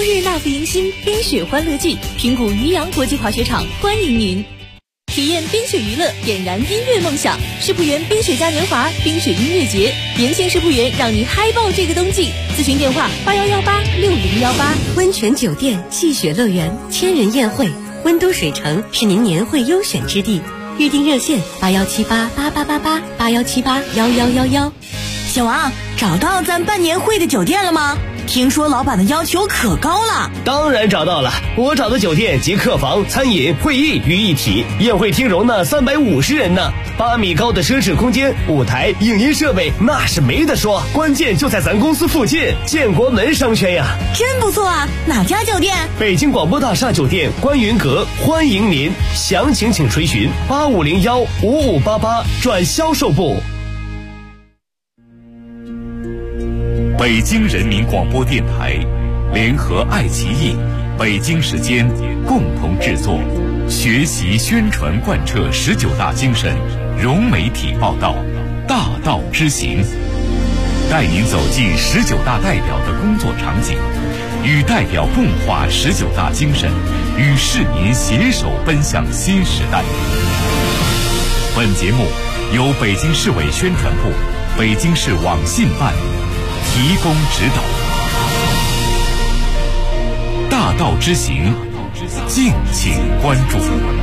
日那副迎新冰雪欢乐季，平谷渔阳国际滑雪场欢迎您。体验冰雪娱乐，点燃音乐梦想。世仆园冰雪嘉年华冰雪音乐节，年轻世仆园让你嗨爆这个冬季。咨询电话81186018。 温泉酒店、戏雪乐园、千人宴会，温都水城是您年会优选之地。预订热线8178888881781111。 小王，找到咱办年会的酒店了吗？听说老板的要求可高了。 当然找到了，我找的酒店集客房、餐饮、会议于一体，宴会厅容纳350人呢，8米高的奢侈空间，舞台、影音设备那是没得说，关键就在咱公司附近，建国门商圈呀。 真不错啊，哪家酒店？ 北京广播大厦酒店观云阁，欢迎您，详情请垂询85015588转销售部。 北京人民广播电台联合爱奇艺、北京时间共同制作，学习宣传贯彻19大精神，融媒体报道，大道之行，带您走进19大代表的工作场景，与代表共话19大精神，与市民携手奔向新时代。本节目由北京市委宣传部、北京市网信办提供指导。大道之行，敬请关注。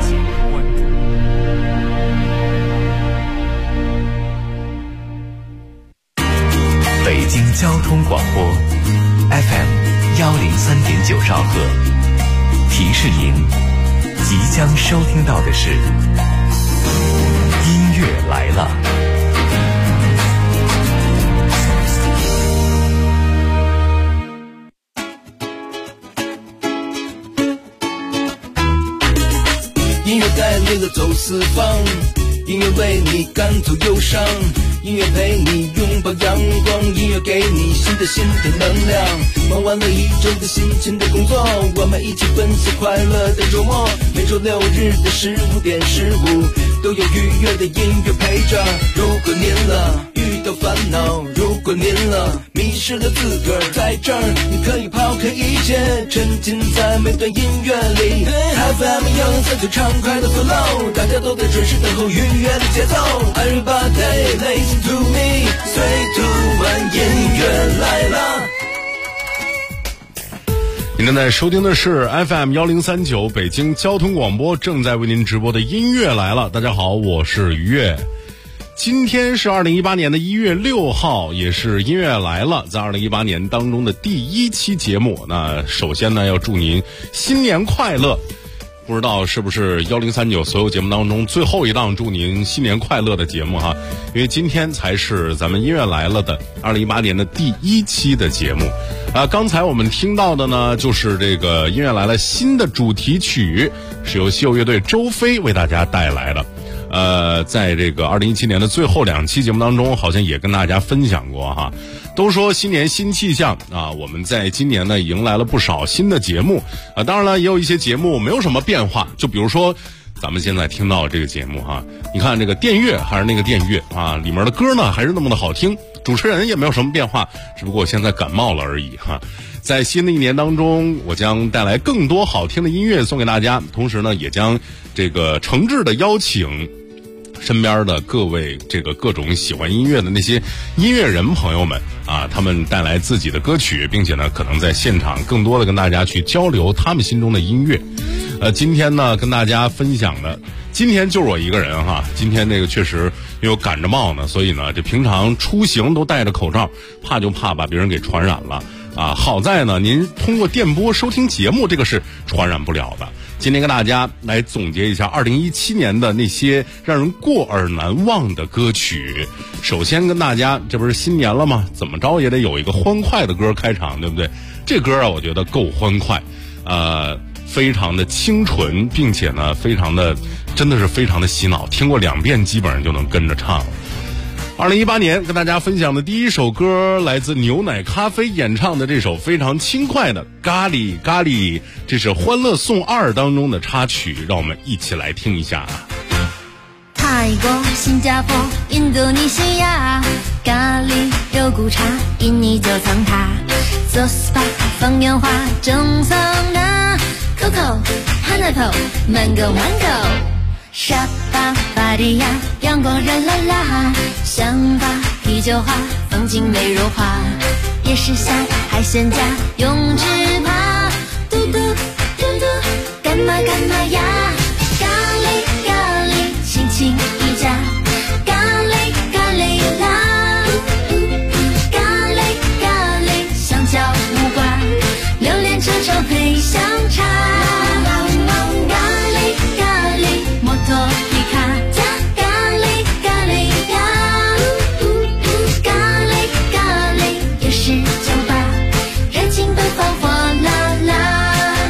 北京交通广播 FM103.9兆赫，提示您即将收听到的是音乐来了。 音乐带领了走四方，音乐为你赶走忧伤，音乐陪你拥抱阳光，音乐给你新的能量。忙完了一周的辛勤的工作，我们一起分享快乐的周末。每周6日的15点15，都有愉悦的音乐陪着。如果您遇到烦恼，如果您迷失了自个儿，在这儿你可以抛开一切，沉浸在每段音乐里。FM103就畅快的 flow， 大家都在准时等候愉悦的节奏。Everybody listen to me， 3、2、1，音乐来了。 您正在收听的是 FM1039 北京交通广播正在为您直播的音乐来了。大家好，我是于悦。今天是2018年的1月6号，也是音乐来了在2018年当中的第1期节目。那首先呢，要祝您新年快乐。不知道是不是1039所有节目当中最后一档祝您新年快乐的节目哈，因为今天才是咱们音乐来了的2018年的第1期的节目。刚才我们听到的呢，就是这个音乐来了新的主题曲，是由西柚乐队周飞为大家带来的。在这个2017年的最后2期节目当中，好像也跟大家分享过哈。都说新年新气象啊，我们在今年呢迎来了不少新的节目啊，当然了，也有一些节目没有什么变化，就比如说咱们现在听到这个节目哈，你看这个电乐还是那个电乐啊，里面的歌呢还是那么的好听，主持人也没有什么变化，只不过现在感冒了而已哈。在新的一年当中，我将带来更多好听的音乐送给大家，同时呢，也将这个诚挚的邀请身边的各位各种喜欢音乐的那些音乐人朋友们啊，他们带来自己的歌曲，并且呢，可能在现场更多的跟大家去交流他们心中的音乐。今天呢，跟大家分享的，今天就是我一个人哈。今天这个确实因为我赶着冒呢，所以呢，这平常出行都戴着口罩，怕就怕把别人给传染了啊。好在呢，您通过电波收听节目，这个是传染不了的。今天跟大家来总结一下2017年的那些让人过耳难忘的歌曲。首先跟大家，这不是新年了吗？怎么着也得有一个欢快的歌开场，对不对？这歌啊，我觉得够欢快，非常的清纯，并且呢，真的是非常的洗脑，听过2遍基本上就能跟着唱了。2018年跟大家分享的第一首歌来自牛奶咖啡演唱的这首非常轻快的咖喱咖喱，这是欢乐颂2当中的插曲，让我们一起来听一下。 泰国、新加坡、印度尼西亚，咖喱肉骨茶，印尼九层塔， 做 SPA 放烟花蒸桑拿 Coco Pineapple Mango Mango 沙巴巴迪亚阳光热辣辣，香巴啤酒花风景美如画，夜市下海鲜家永志爬，嘟嘟嘟嘟干嘛干嘛呀，咖喱咖喱亲亲一家，咖喱咖喱啦，咖喱咖喱香蕉木瓜，榴莲车车配香茶，咖喱咖喱摩托皮卡加咖喱咖喱呀，咖喱咖喱夜市酒吧，热情奔放火辣辣。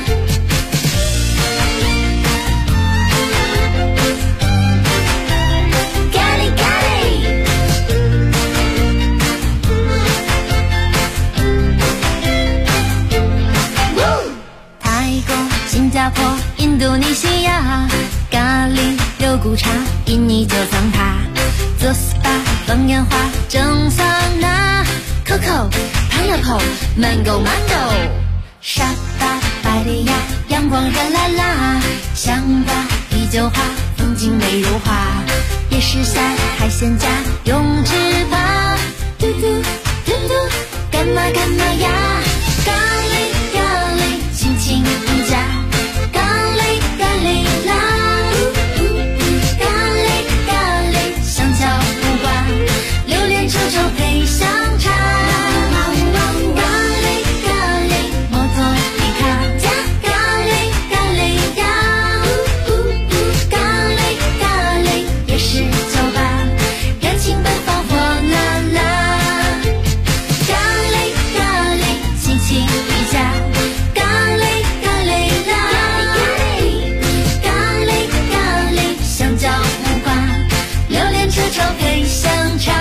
新加坡、印度尼西亚，咖喱、肉骨茶，印尼就藏它。做 SPA 放烟花蒸桑拿 ，Coco Pineapple Mango Mango， 沙巴巴迪亚阳光热辣辣，香巴啤酒花风景美如画，夜市下海鲜家永志爬，嘟嘟嘟嘟干嘛干嘛呀，咖喱咖喱亲亲一家。车车配香茶，咖喱咖喱摩托皮卡加咖喱咖喱呀，咖喱咖喱夜市酒吧，热情奔放火辣辣，咖喱咖喱亲亲一家，咖喱咖喱啦，咖喱咖喱香蕉木瓜，榴莲车车配香茶。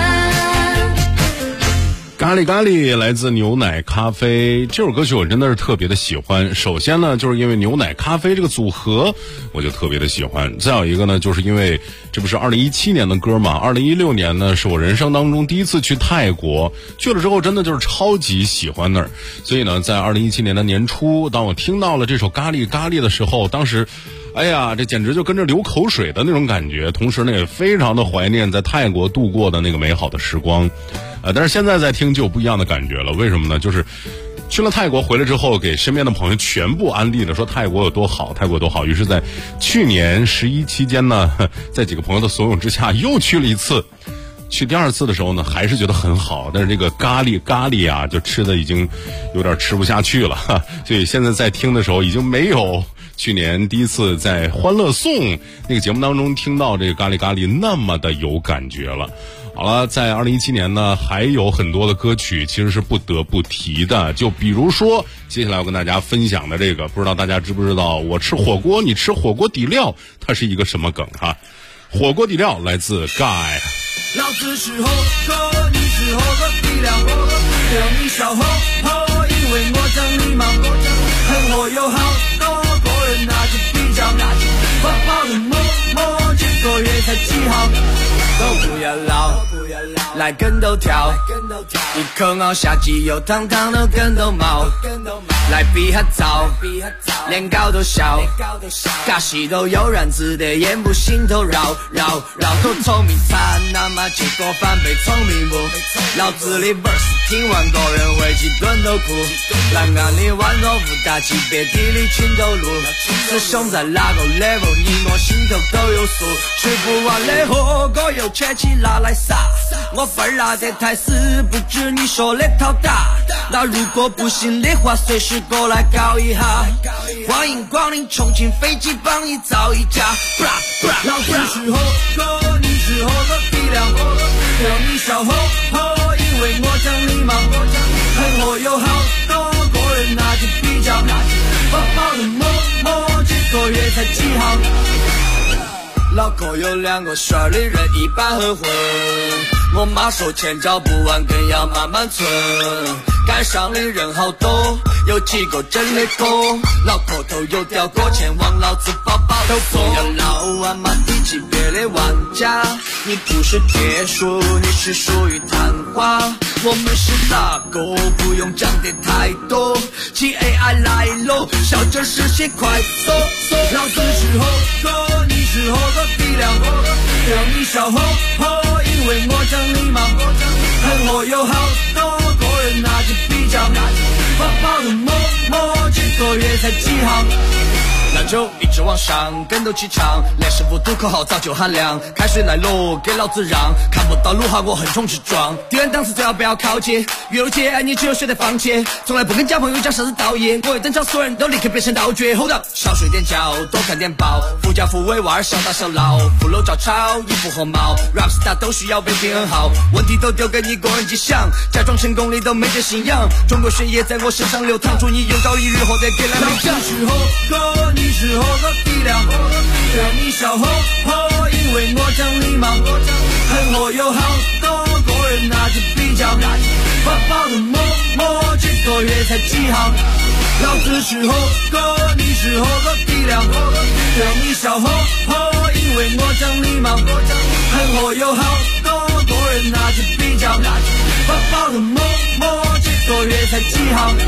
咖喱咖喱来自牛奶咖啡，这首歌曲我真的是特别的喜欢。首先呢，就是因为牛奶咖啡这个组合我就特别的喜欢，再有一个呢，就是因为这不是2017年的歌嘛，2016年呢是我人生当中第一次去泰国，去了之后真的就是超级喜欢那儿，所以呢在2017年的年初，当我听到了这首咖喱咖喱的时候，当时哎呀，这简直就跟着流口水的那种感觉，同时呢也非常的怀念在泰国度过的那个美好的时光。但是现在在听就有不一样的感觉了，为什么呢？就是去了泰国回来之后，给身边的朋友全部安利了，说泰国有多好，泰国有多好。于是在去年11期间呢，在几个朋友的怂恿之下又去了一次。去第二次的时候呢，还是觉得很好，但是这个咖喱啊，就吃的已经有点吃不下去了，所以现在在听的时候已经没有去年第一次在欢乐颂那个节目当中听到这个咖喱那么的有感觉了。好了，在2017年呢，还有很多的歌曲其实是不得不提的，就比如说接下来我跟大家分享的这个，不知道大家知不知道，我吃火锅你吃火锅底料，它是一个什么梗哈？火锅底料来自 Guy。 老子是火锅，你是火锅底料，你小火锅，因为我讲礼貌，很火有好多个人拿去比较，跑跑的摸，几个月才几号，都不要老，来跟头跳，一口咬下去有汤汤的跟头毛，来比下早，连高都笑，尬戏都悠然自得，眼不心头绕，都聪明惨，那么结果反被聪明误，脑子里 verse 听完个人回去蹲头哭，栏杆里豌豆腐大起别地里群头路，师兄在哪个 level 你我心头都有数，吃不完的火锅又切起拿来撒，我份儿拿得太死，不止你说的套大，那如果不行的话随时过来搞一下，欢迎光临重庆飞机帮你造一架，老子是火锅，你是火锅底料，你小火锅，因为我讲礼貌，很火有好多个人拿去比较，饱饱的摸，几个月才几号，脑壳有两个旋的人一般很混，我妈说钱找不完更要慢慢存， 街上的人好多，有几个真的哥，脑壳头有掉过，前往老子包包都所有老阿妈低级别的玩家，你不是铁树，你是属于昙花，我们是大哥，不用讲的太多， GAI 来喽，笑着实现快速，老子是猴哥，你是猴哥底量，让你笑吼吼，因为我讲礼貌，很火有好多个人拿着比较，发跑的摸摸，这个月才几行。那就一直往上，跟斗气场，连师傅赌口号早就喊亮，开水来喽，给老子让，看不到路哈，我横冲直撞，敌人档次最好不要靠近，越有界你只有学得放弃，从来不跟假朋友讲啥子道义，我一登场所有人都立刻变成道具。Hold up， 少睡点觉，多看点报，富家富威娃儿小打小闹，富楼照抄，衣服和帽 ，rap star 都需要被平衡好，问题都丢给你个人去想，假装成功你都没这信仰，中国血液在我身上流淌，祝你有朝一日活得给来美奖。是猴哥，你是猴哥底量，让你笑吼吼，因为我讲礼貌，很火有好多个人拿着比较，发跑的摸摸，这个月才几行，老子是猴哥，你是猴哥底量，让你笑吼吼，因为我讲礼貌，很火有好多个人拿着比较，发跑的摸摸，这个月才几行。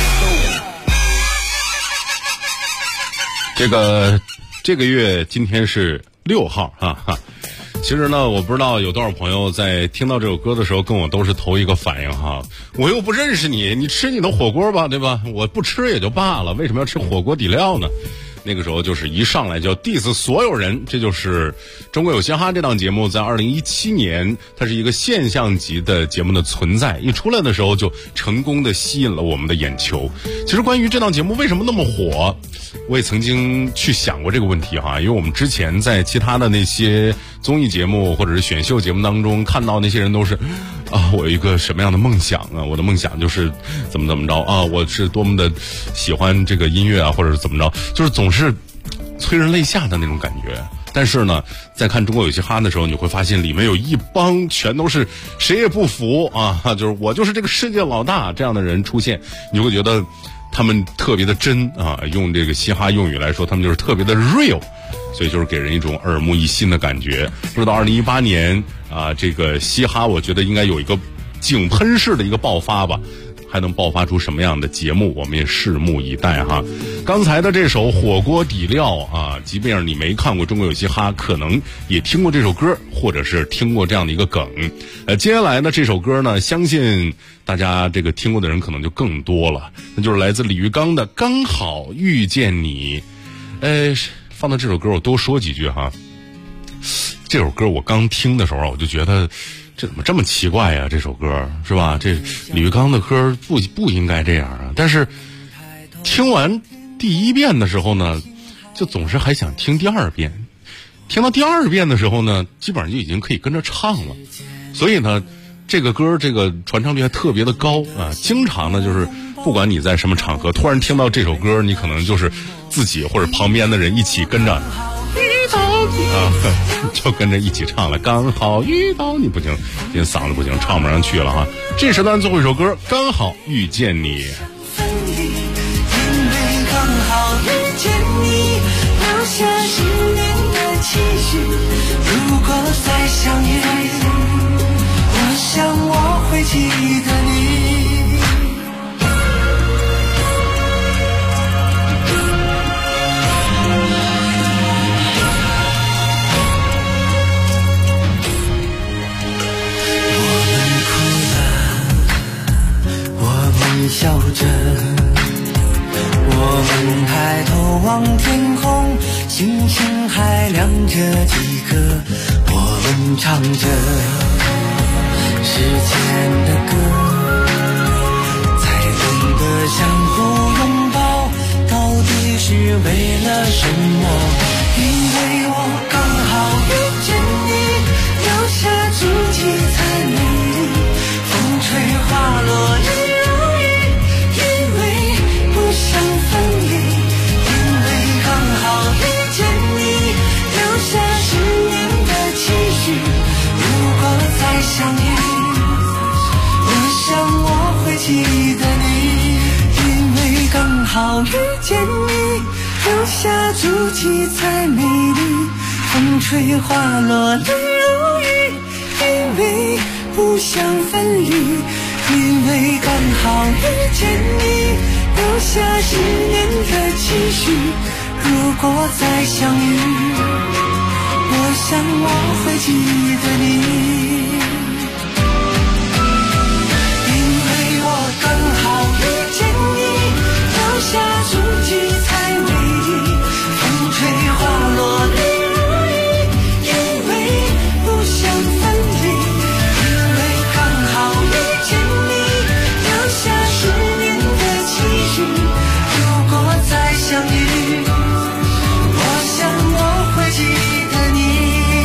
这个月今天是6号哈。其实呢，我不知道有多少朋友在听到这首歌的时候跟我都是头一个反应哈，我又不认识你，你吃你的火锅吧，对吧？我不吃也就罢了，为什么要吃火锅底料呢？那个时候就是一上来就 diss 所有人，这就是中国有嘻哈这档节目在2017年它是一个现象级的节目的存在，一出来的时候就成功的吸引了我们的眼球。其实关于这档节目为什么那么火，我也曾经去想过这个问题哈，因为我们之前在其他的那些综艺节目或者是选秀节目当中看到那些人都是我有一个什么样的梦想啊，我的梦想就是怎么着啊，我是多么的喜欢这个音乐啊，或者是怎么着，就是总是催人泪下的那种感觉。但是呢，在看中国有嘻哈的时候，你会发现里面有一帮全都是谁也不服啊，就是我就是这个世界老大这样的人出现，你会觉得他们特别的真啊，用这个嘻哈用语来说，他们就是特别的 real， 所以就是给人一种耳目一新的感觉。不知道2018年啊，这个嘻哈我觉得应该有一个井喷式的一个爆发吧，还能爆发出什么样的节目，我们也拭目以待哈。刚才的这首火锅底料啊，即便是你没看过中国有嘻哈，可能也听过这首歌，或者是听过这样的一个梗。接下来呢，这首歌呢，相信大家这个听过的人可能就更多了，那就是来自李玉刚的《刚好遇见你》。放到这首歌我多说几句哈。这首歌我刚听的时候我就觉得这怎么这么奇怪呀，这首歌是吧？这李玉刚的歌不应该这样啊。但是听完第一遍的时候呢，就总是还想听第二遍。听到第二遍的时候呢，基本上就已经可以跟着唱了。所以呢，这个歌这个传唱率还特别的高啊。经常呢，就是不管你在什么场合，突然听到这首歌，你可能就是自己或者旁边的人一起跟着就跟着一起唱了。刚好遇到你，不行，今天嗓子不行，唱不上去了哈。这是咱最后一首歌，刚好遇见你。 因为刚好遇见你，留下10年的期许。如果再相遇，我想我会记得你。笑着，我们抬头望天空，星星还亮着几颗，我们唱着时间的歌，才懂得相互拥抱到底是为了什么。因为我刚好遇见你，留下足迹在美丽，风吹花落日相遇，我想我会记得。 遇见你，留下足迹才美丽。风吹花落泪如雨，因为不想分离，因为刚好遇见你，留下10年的期许。如果再相遇，我想我会记得你，因为我刚好遇见你，留下足迹才美丽。风吹花落泪如雨，因为不想分离，因为刚好遇见你，留下10年的期许。如果再相遇，我想我会记得你。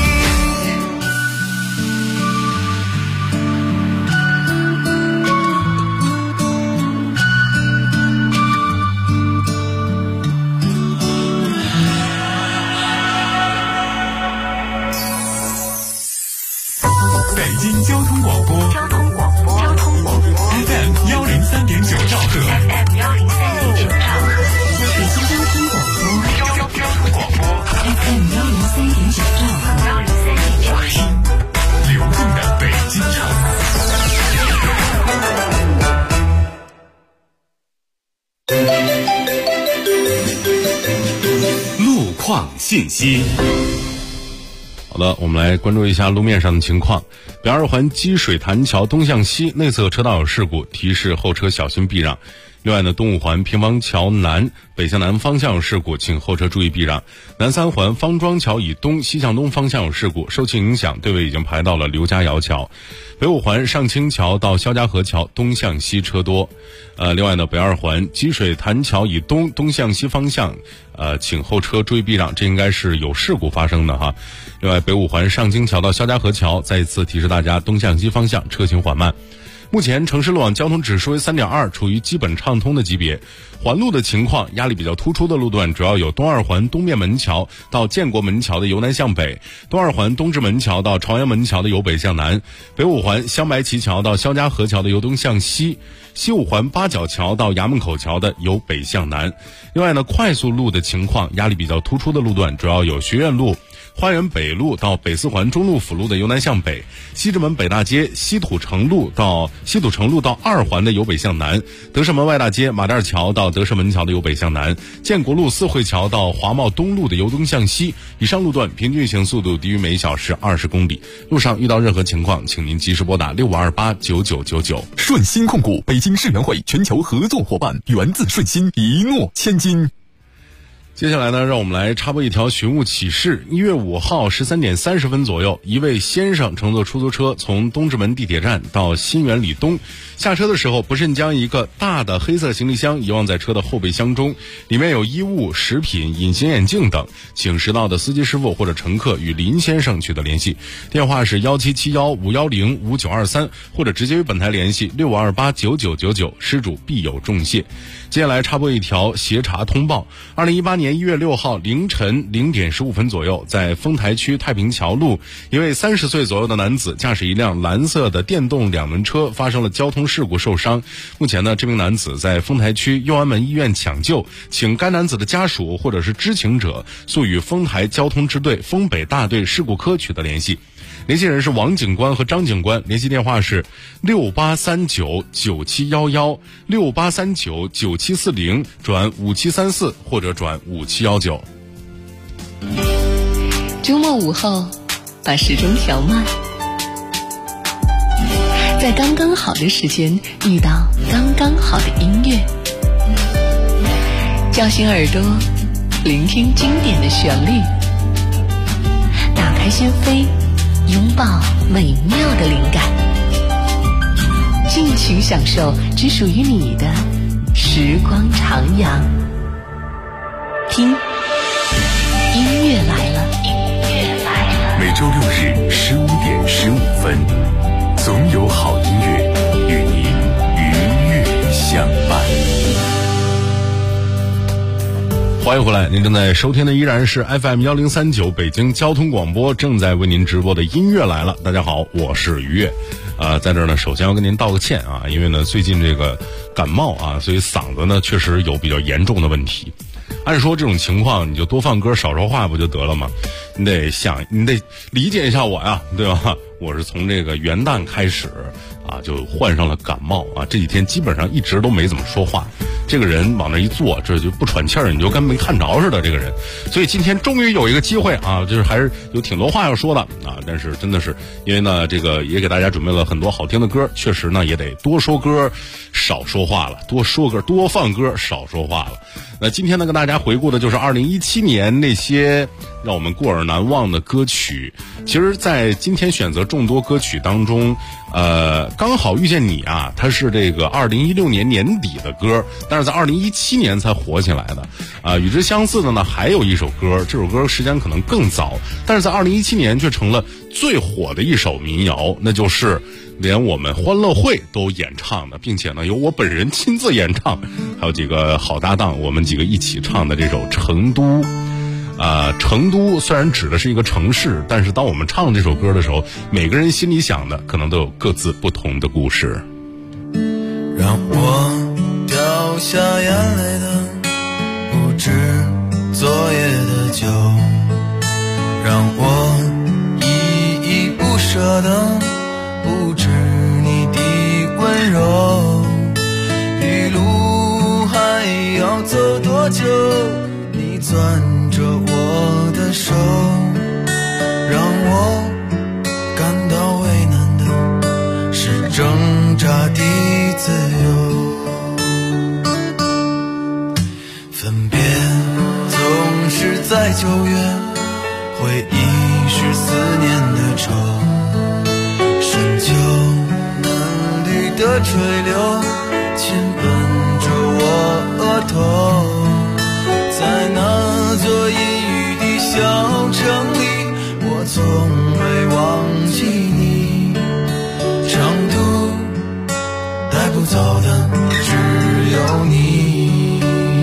北京交通广播FM 103.9兆赫，北京交通广播 FM 103.9兆赫，听流动的北京城。路况信息。 好的，我们来关注一下路面上的情况。北二环积水潭桥东向西内侧车道有事故，提示后车小心避让。另外呢，东五环平房桥南北向南方向有事故，请后车注意避让。南三环方庄桥以东西向东方向有事故，受其影响，队尾已经排到了刘家窑桥。北五环上清桥到肖家河桥东向西车多。另外呢，北二环积水潭桥以东东向西方向，请后车注意避让，这应该是有事故发生的哈。另外，北五环上清桥到肖家河桥，再一次提示大家东向西方向车行缓慢。目前城市路网交通指数为3.2，处于基本畅通的级别。环路的情况，压力比较突出的路段主要有东二环东面门桥到建国门桥的由南向北，东二环东直门桥到朝阳门桥的由北向南，北五环香白旗桥到肖家河桥的由东向西，西五环八角桥到衙门口桥的由北向南。另外呢，快速路的情况，压力比较突出的路段主要有学院路、花园北路到北四环中路辅路的由南向北，西直门北大街西土城路到二环的由北向南，德胜门外大街马甸桥到德胜门桥的由北向南，建国路四惠桥到华贸东路的由东向西。以上路段平均运行速度低于每小时20公里。路上遇到任何情况，请您及时拨打65289999。 顺鑫控股北京世园会全球合作伙伴，源自顺鑫，一诺千金。 接下来呢，让我们来插播一条寻物启事。1月5号13点30分左右，一位先生乘坐出租车从东直门地铁站到新源里东，下车的时候不慎将一个大的黑色行李箱遗忘在车的后备箱中，里面有衣物、食品、隐形眼镜等，请识到的司机师傅或者乘客与林先生取得联系，电话是1771-510-5923，或者直接与本台联系65289999，失主必有重谢。接下来插播一条协查通报。2018年1月6号凌晨0点15分左右，在丰台区太平桥路，一位30岁左右的男子驾驶一辆蓝色的电动2轮车发生了交通事故受伤。目前呢，这名男子在丰台区右安门医院抢救，请该男子的家属或者是知情者速与丰台交通支队丰北大队事故科取得联系。联系人是王警官和张警官，联系电话是68399711 68399740转5734或者转5719。 周末午后，把时钟调慢，在刚刚好的时间遇到刚刚好的音乐，叫醒耳朵，聆听经典的旋律，打开心扉，拥抱美妙的灵感，尽情享受只属于你的时光徜徉。听，音乐来了，音乐来了。 每周6日15点15分，总有好音乐与您愉悦相伴。 欢迎回来，您正在收听的依然是 FM 1039北京交通广播正在为您直播的音乐来了。大家好，我是于越。在这儿呢，首先要跟您道个歉啊，因为呢最近这个感冒啊，所以嗓子呢确实有比较严重的问题。按说这种情况你就多放歌少说话不就得了吗？你得理解一下我呀，对吧？我是从这个元旦开始啊就患上了感冒啊，这几天基本上一直都没怎么说话，这个人往那一坐这就不喘气儿，你就跟没看着似的这个人。所以今天终于有一个机会啊，就是还是有挺多话要说的啊，但是真的是因为呢这个也给大家准备了很多好听的歌，确实呢也得多说歌少说话了，多说歌多放歌少说话了。那今天呢跟大家回顾的就是2017年那些让我们过耳难忘的歌曲。其实在今天选择众多歌曲当中刚好遇见你啊，它是这个2016年年底的歌，但是在2017年才火起来的与之相似的呢还有一首歌，这首歌时间可能更早，但是在2017年却成了最火的一首民谣，那就是连我们欢乐会都演唱的，并且呢由我本人亲自演唱，还有几个好搭档，我们几个一起唱的这首《成都》。成都虽然指的是一个城市，但是当我们唱这首歌的时候，每个人心里想的可能都有各自不同的故事。 让我掉下眼泪的不止昨夜的酒，让我依依不舍的不止你的温柔，一路还要走多久，你攥着我的手，让我感到为难的是挣扎的自由。分别总是在9月，回忆是思念的愁，深秋嫩绿的垂柳亲吻着我额头，在那座阴雨的小城里，我从未忘记你。成都带不走的只有你，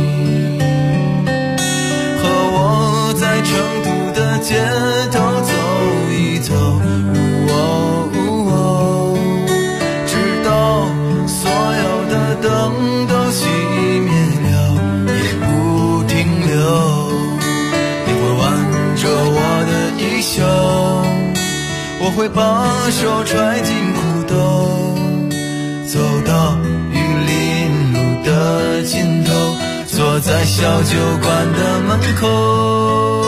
和我在成都的街头走一走，直到所有的灯都熄灭了也不停留。你会挽着我的衣袖，我会把手揣进裤兜，走到玉林路的尽头，坐在小酒馆的门口。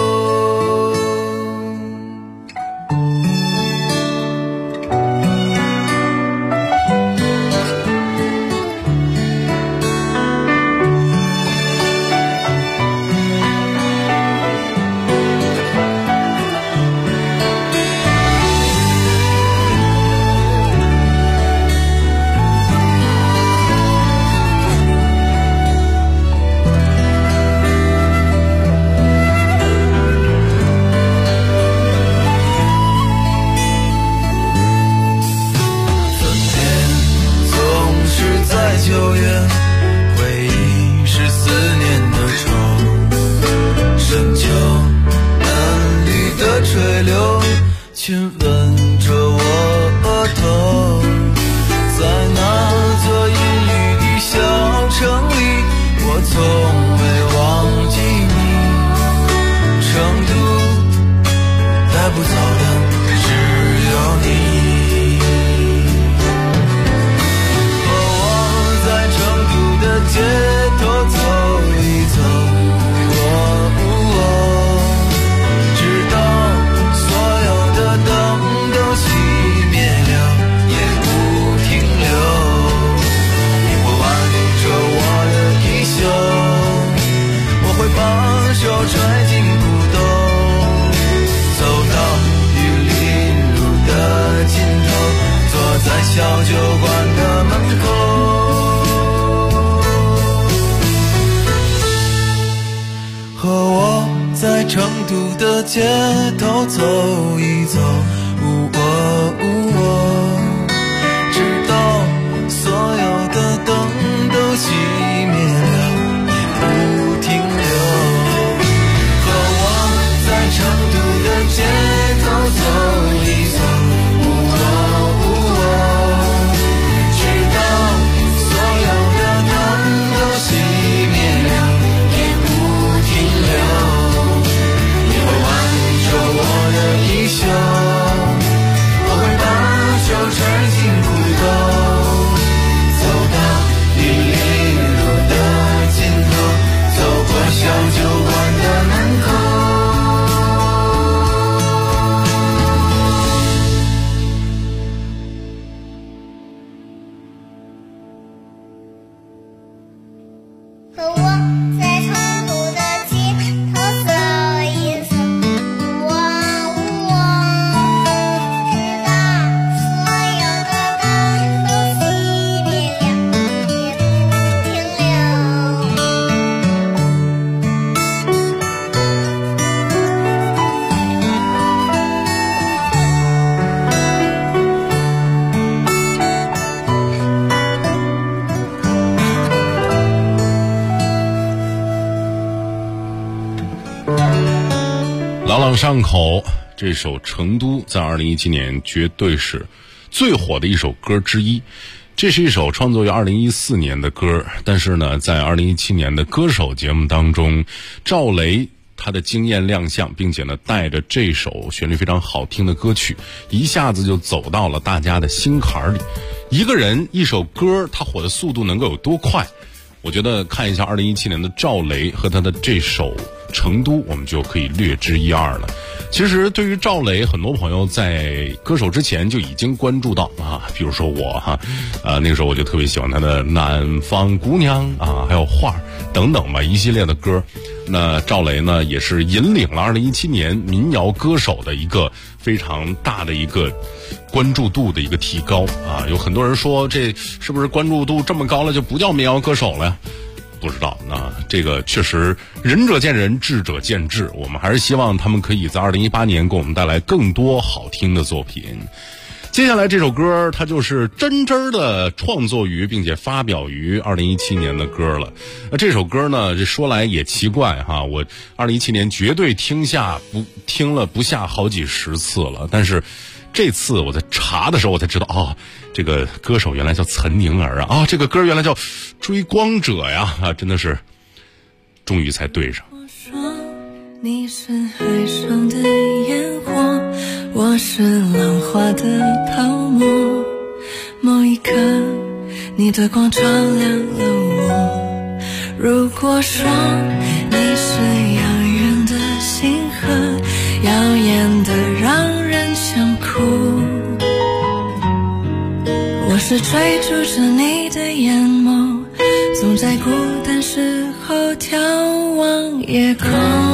小酒馆的门口，和我在成都的街头走一走，直到所有的灯都熄灭了也不停留，和我在成都的街头走一走，直到所有的朗朗上口，这首《成都》在2017年绝对是最火的一首歌之一。这是一首创作于2014年的歌，但是呢，在2017年的歌手节目当中，赵雷他的惊艳亮相，并且呢带着这首旋律非常好听的歌曲，一下子就走到了大家的心坎里。一个人一首歌，他火的速度能够有多快？我觉得看一下2017年的赵雷和他的这首《成都》，我们就可以略知一二了。其实对于赵雷，很多朋友在歌手之前就已经关注到啊，比如说我那个时候我就特别喜欢他的《南方姑娘》啊，还有《画》等等吧，一系列的歌。那赵雷呢，也是引领了2017年民谣歌手的一个非常大的一个关注度的一个提高啊。有很多人说，这是不是关注度这么高了就不叫民谣歌手了呀？不知道，那这个确实仁者见仁，智者见智。我们还是希望他们可以在2018年给我们带来更多好听的作品。接下来这首歌，它就是真的创作于并且发表于2017年的歌了。那这首歌呢，这说来也奇怪哈，我2017年绝对听了不下好几十次了，但是这次我在查的时候，我才知道这个歌手原来叫岑宁儿啊，这个歌原来叫《追光者》呀，真的是终于才对上。 我说你是海上的烟火，我是浪花的泡沫，某一刻你的光照亮了我。如果说你是遥远的星河，耀眼的让人想哭，我是追逐着你的眼眸，总在孤单时候眺望夜空。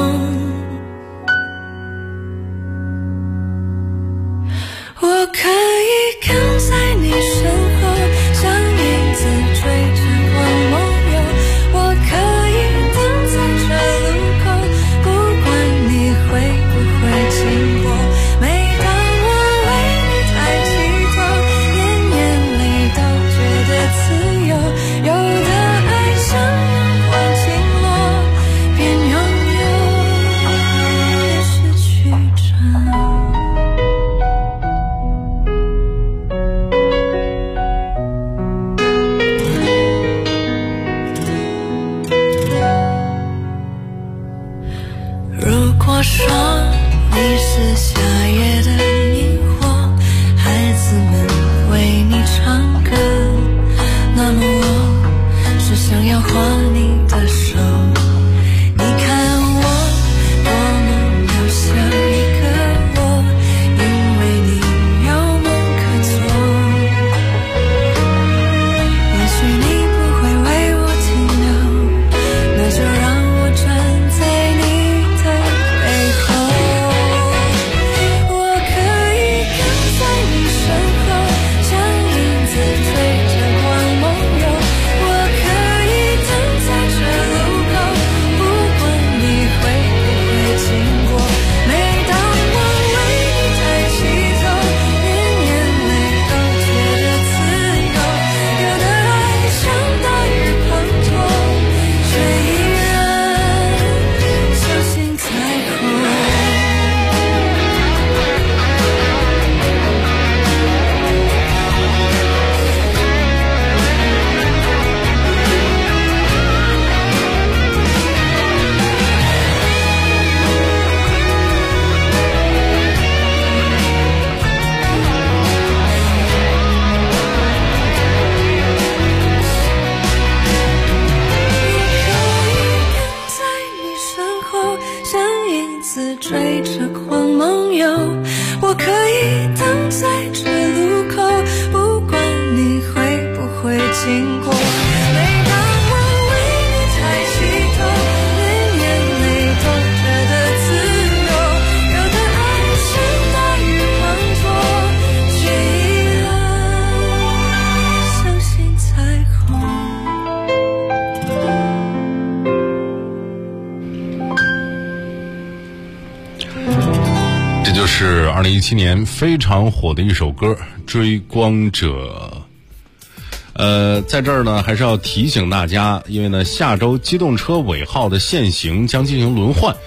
我可以跟在你身后，像影子追着光梦游。我可以等在这路口，不管你会不会经过。每当我为你抬起头，连眼泪都觉得自由。有的爱像阳光倾落，边拥有边失去着。如果说你是夏夜的萤火，孩子们为你唱歌，那么我是想要握你的手。你看我多么渺小一个我，因为你有梦可做。也许你不会为我停留，那就让我站在你的背后。我可以跟在你身后，像影子追着光梦游。我可以等在这路口，不管你会不会经过。每当我为你抬起头，连眼泪都觉得自由。有的爱像大雨滂沱，却依然相信彩虹。在你身后，像影子追着光梦游。我可以等在这路口，不管你会不会经过。每当我为你抬起头，连眼泪都觉得自由。有的爱像大雨滂沱，却依然相信彩虹。 这就是2017年非常火的一首歌《追光者》。在这儿呢，还是要提醒大家，因为呢，下周机动车尾号的限行将进行轮换。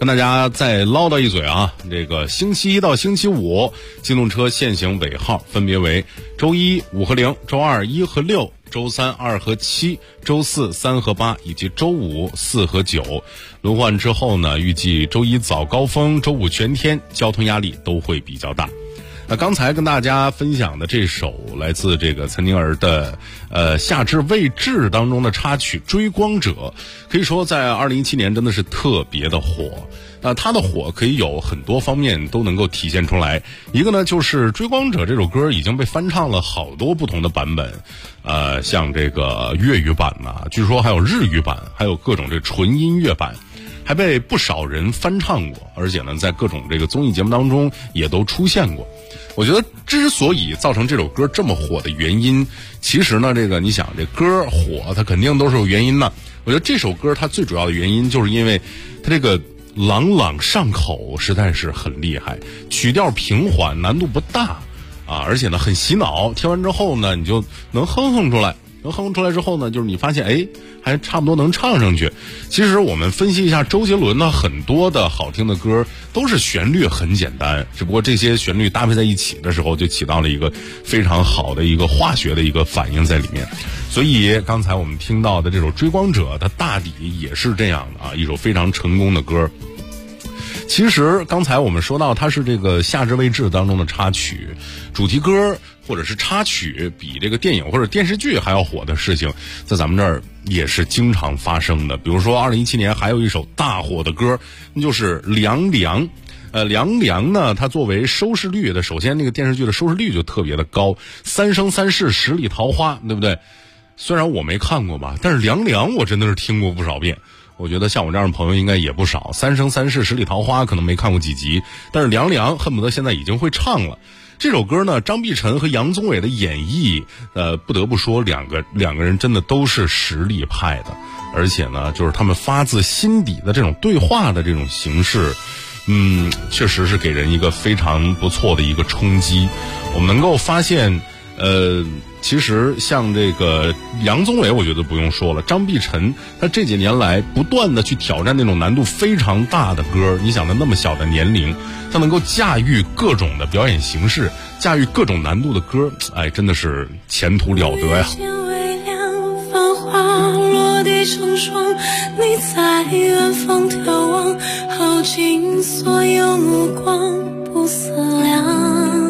跟大家再唠叨一嘴啊，这个星期一到星期五，机动车限行尾号分别为周一5和0，周二1和6，周三2和7，周四3和8，以及周五4和9。轮换之后呢，预计周一早高峰，周五全天交通压力都会比较大。那刚才跟大家分享的这首来自这个岑宁儿的夏至未至当中的插曲《追光者》，可以说在2017年真的是特别的火。它的火可以有很多方面都能够体现出来。一个呢，就是《追光者》这首歌已经被翻唱了好多不同的版本，像这个粤语版啊，据说还有日语版，还有各种这纯音乐版，还被不少人翻唱过，而且呢，在各种这个综艺节目当中也都出现过。我觉得之所以造成这首歌这么火的原因，其实呢，这个你想，这歌火它肯定都是有原因的。我觉得这首歌它最主要的原因就是因为它这个朗朗上口实在是很厉害，曲调平缓，难度不大啊，而且呢很洗脑，听完之后呢你就能哼出来。能哼出来之后呢，就是你发现还差不多能唱上去。其实我们分析一下周杰伦呢，很多的好听的歌都是旋律很简单，只不过这些旋律搭配在一起的时候，就起到了一个非常好的一个化学的一个反应在里面。所以刚才我们听到的这首《追光者》，它大抵也是这样的啊，一首非常成功的歌。其实刚才我们说到它是这个夏至未至当中的插曲，主题歌或者是插曲比这个电影或者电视剧还要火的事情，在咱们这儿也是经常发生的。比如说2017年还有一首大火的歌，那就是《凉凉》。凉凉呢，它作为收视率的，首先那个电视剧的收视率就特别的高，三生三世十里桃花，对不对？虽然我没看过吧，但是凉凉我真的是听过不少遍。我觉得像我这样的朋友应该也不少，三生三世十里桃花可能没看过几集，但是凉凉恨不得现在已经会唱了。这首歌呢，张碧晨和杨宗纬的演绎，不得不说两个人真的都是实力派的，而且呢，就是他们发自心底的这种对话的这种形式，确实是给人一个非常不错的一个冲击。我们能够发现，其实像这个杨宗纬，我觉得不用说了，张碧晨他这几年来不断的去挑战那种难度非常大的歌，你想他那么小的年龄，他能够驾驭各种的表演形式，驾驭各种难度的歌，真的是前途了得呀。 繁花落地成霜，你在远方眺望，耗尽所有目光，不思量，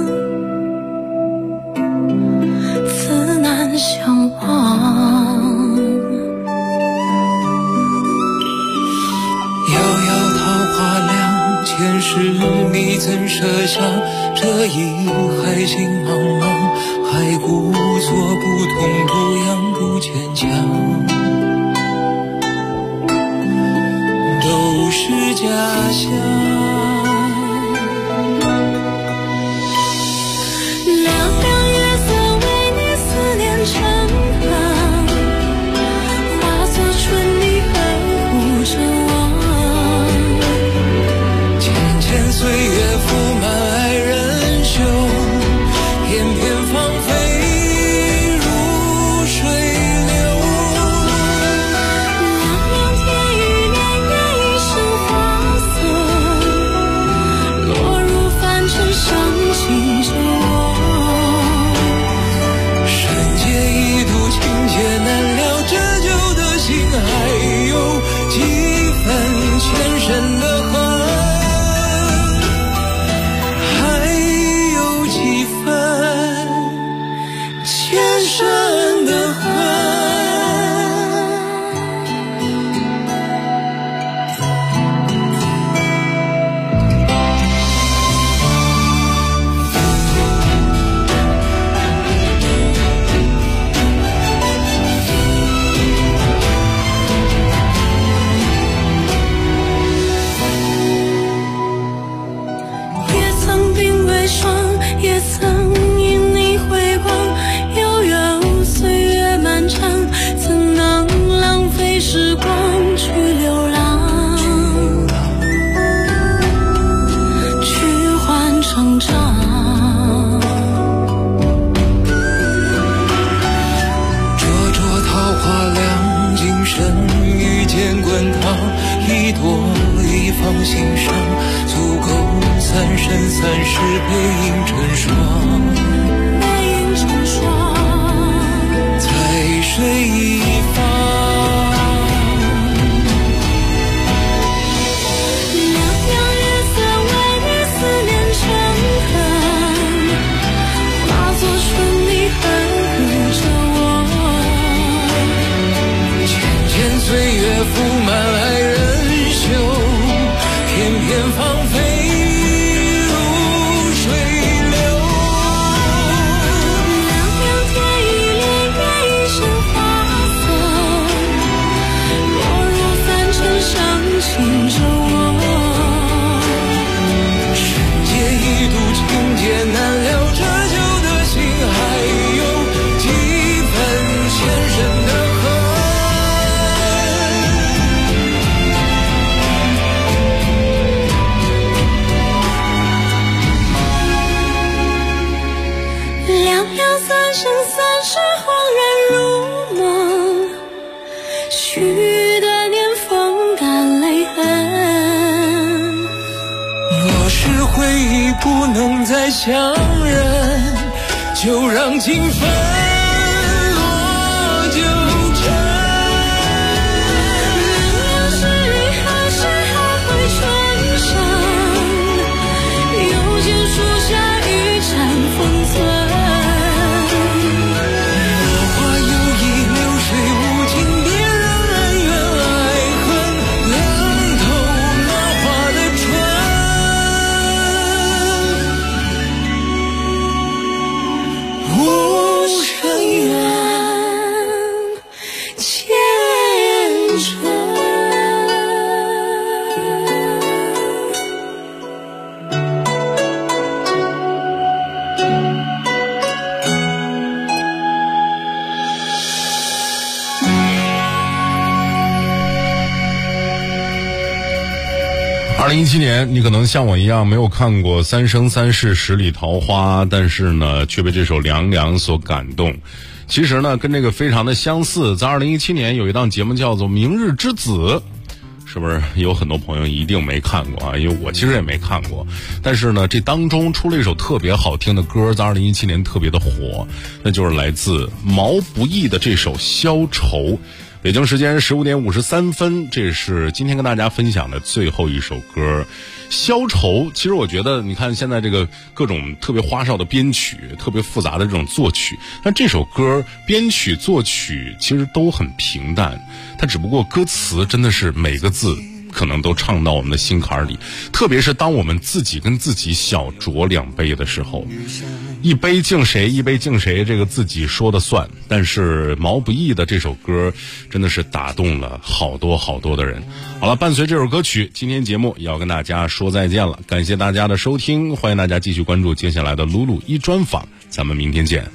自难相忘。 遥遥桃花凉，前世你怎设想？这一海情茫茫，还故作不痛不痒不坚强，都是假象。岁月覆满爱人袖，片片芳菲如水流。 凉凉天与年月一生花色，落入凡尘伤心着我。 世界一度情劫难料，这旧的心还有几分前生的恨。 心上，足够3生3世背影成双， 背影成双， 在水一方。 岁月覆满爱人袖，片片芳菲如水流。 凉凉天一帘月一生花色，落入凡尘伤心着我。 世界一度情劫难了，这旧的心还有几分前生的恨。 3生3世恍然如梦，许的年风干泪痕。 若是回忆不能再相认，就让情分落九尘。 要是雨何时还会春生？又见树下一盏风存。 2017年，你可能像我一样没有看过《3生3世十里桃花》，但是呢，却被这首《凉凉》所感动。其实呢，跟这个非常的相似。在2017年有一档节目叫做《明日之子》，是不是有很多朋友一定没看过啊？因为我其实也没看过。但是呢，这当中出了一首特别好听的歌，在2017年特别的火，那就是来自毛不易的这首《消愁》。北京时间15点53分，这是今天跟大家分享的最后一首歌。消愁，其实我觉得你看现在这个各种特别花哨的编曲，特别复杂的这种作曲，但这首歌编曲作曲其实都很平淡，它只不过歌词真的是每个字可能都唱到我们的心坎里，特别是当我们自己跟自己小酌2杯的时候，一杯敬谁一杯敬谁，这个自己说的算。但是毛不易的这首歌真的是打动了好多好多的人。好了，伴随这首歌曲，今天节目也要跟大家说再见了，感谢大家的收听，欢迎大家继续关注接下来的鲁鲁一专访，咱们明天见。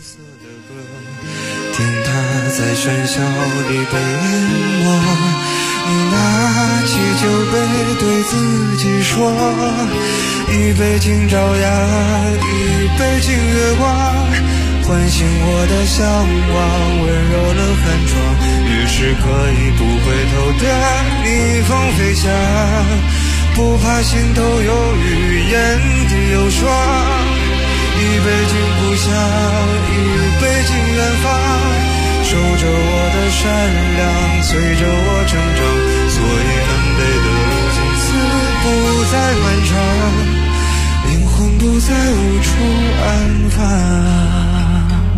天塌在喧嚣里被淹没，你拿起酒杯对自己说，一杯敬朝阳，一杯敬月光，唤醒我的向往，温柔了寒窗，于是可以不回头的逆风飞翔，不怕心头有雨，眼底有霜。一杯敬故乡，一杯敬远方，守着我的善良，随着我成长，所以南北的路径似不再漫长，灵魂不再无处安放。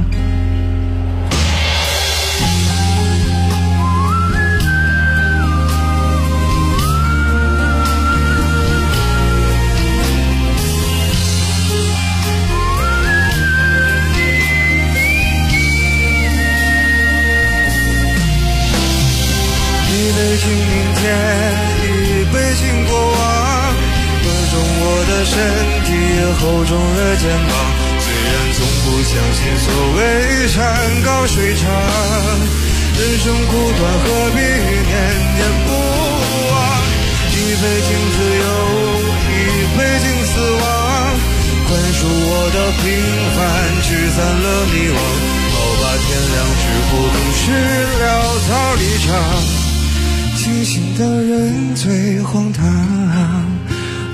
一杯敬明天，一杯敬过往，歌中我的身体，厚重了肩膀。虽然从不相信所谓山高水长，人生苦短，何必念念不忘？一杯敬自由，一杯敬死亡，宽恕我的平凡，驱散了迷惘。好吧，天亮之后总是潦草离场。清醒的人最荒唐。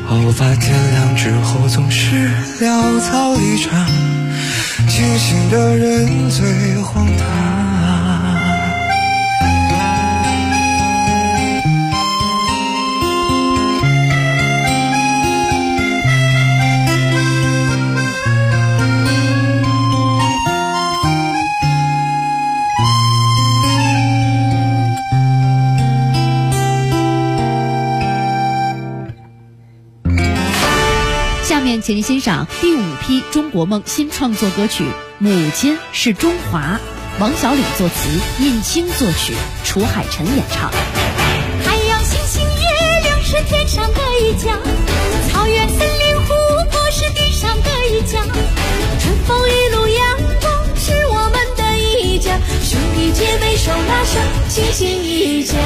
头发天亮之后总是潦草一场，清醒的人最荒唐。 下面请您欣赏第5批中国梦新创作歌曲《母亲是中华》，王小礼作词，印青作曲，楚海晨演唱。 太阳、星星、月亮是天上的一家，草原、森林、湖泊是地上的一家，春风雨露阳光是我们的一家，兄弟姐妹手拉手庆幸一家。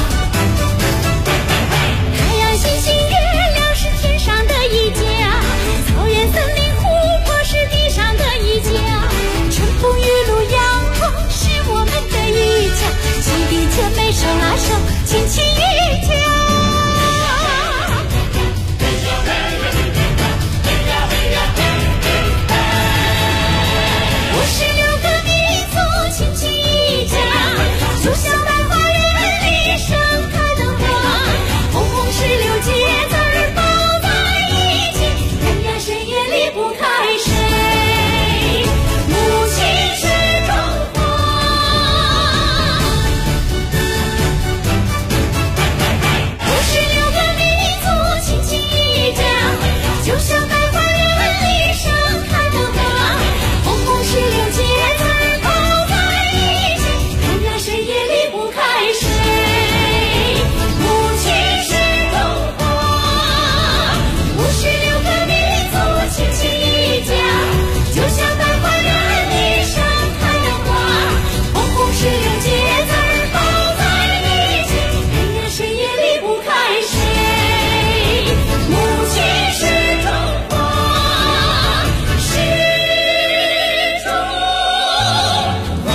太阳、星星、月亮是天上的一家，草原、森林、湖泊是地上的一家，春风雨露阳光是我们的一家，兄弟姐妹手拉手亲亲一家。56个民族亲亲一家，就像百花园里盛开的花，红红16节字儿抱在一起，人呀谁也离不开谁，母亲是中华。56个民族亲亲一家，就像百花园里盛开的花，红红16节字儿抱在一起，人呀谁也离不开谁，母亲是中华。56个民族亲亲一家，就像百花园里盛开的花，红红16节字儿抱在一起，人呀谁也离不开谁，母亲是中华，是中华。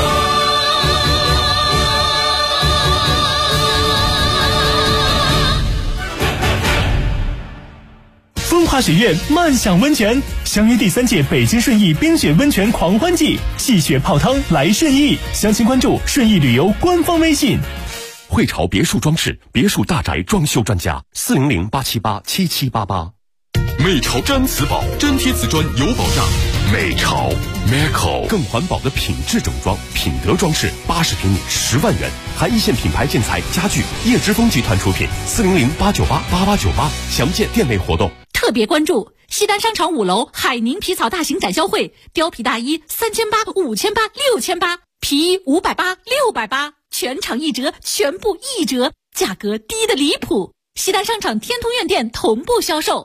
风华雪月漫享温泉，相约第3届北京顺义冰雪温泉狂欢季，戏雪泡汤来顺义，详情关注顺义旅游官方微信。 汇潮别墅装饰，别墅大宅装修专家，400-878-7788。美潮毡瓷宝，粘贴瓷砖有保障。美潮 Meco 更环保的品质整装，品德装饰，80平米10万元，含一线品牌建材家具，叶之峰集团出品，400-898-8898，详见店内活动。 特别关注西单商场5楼海宁皮草大型展销会，貂皮大衣3800、5800、6800，皮衣580、680，全场1折，全部1折，价格低得离谱。西单商场天通苑店同步销售。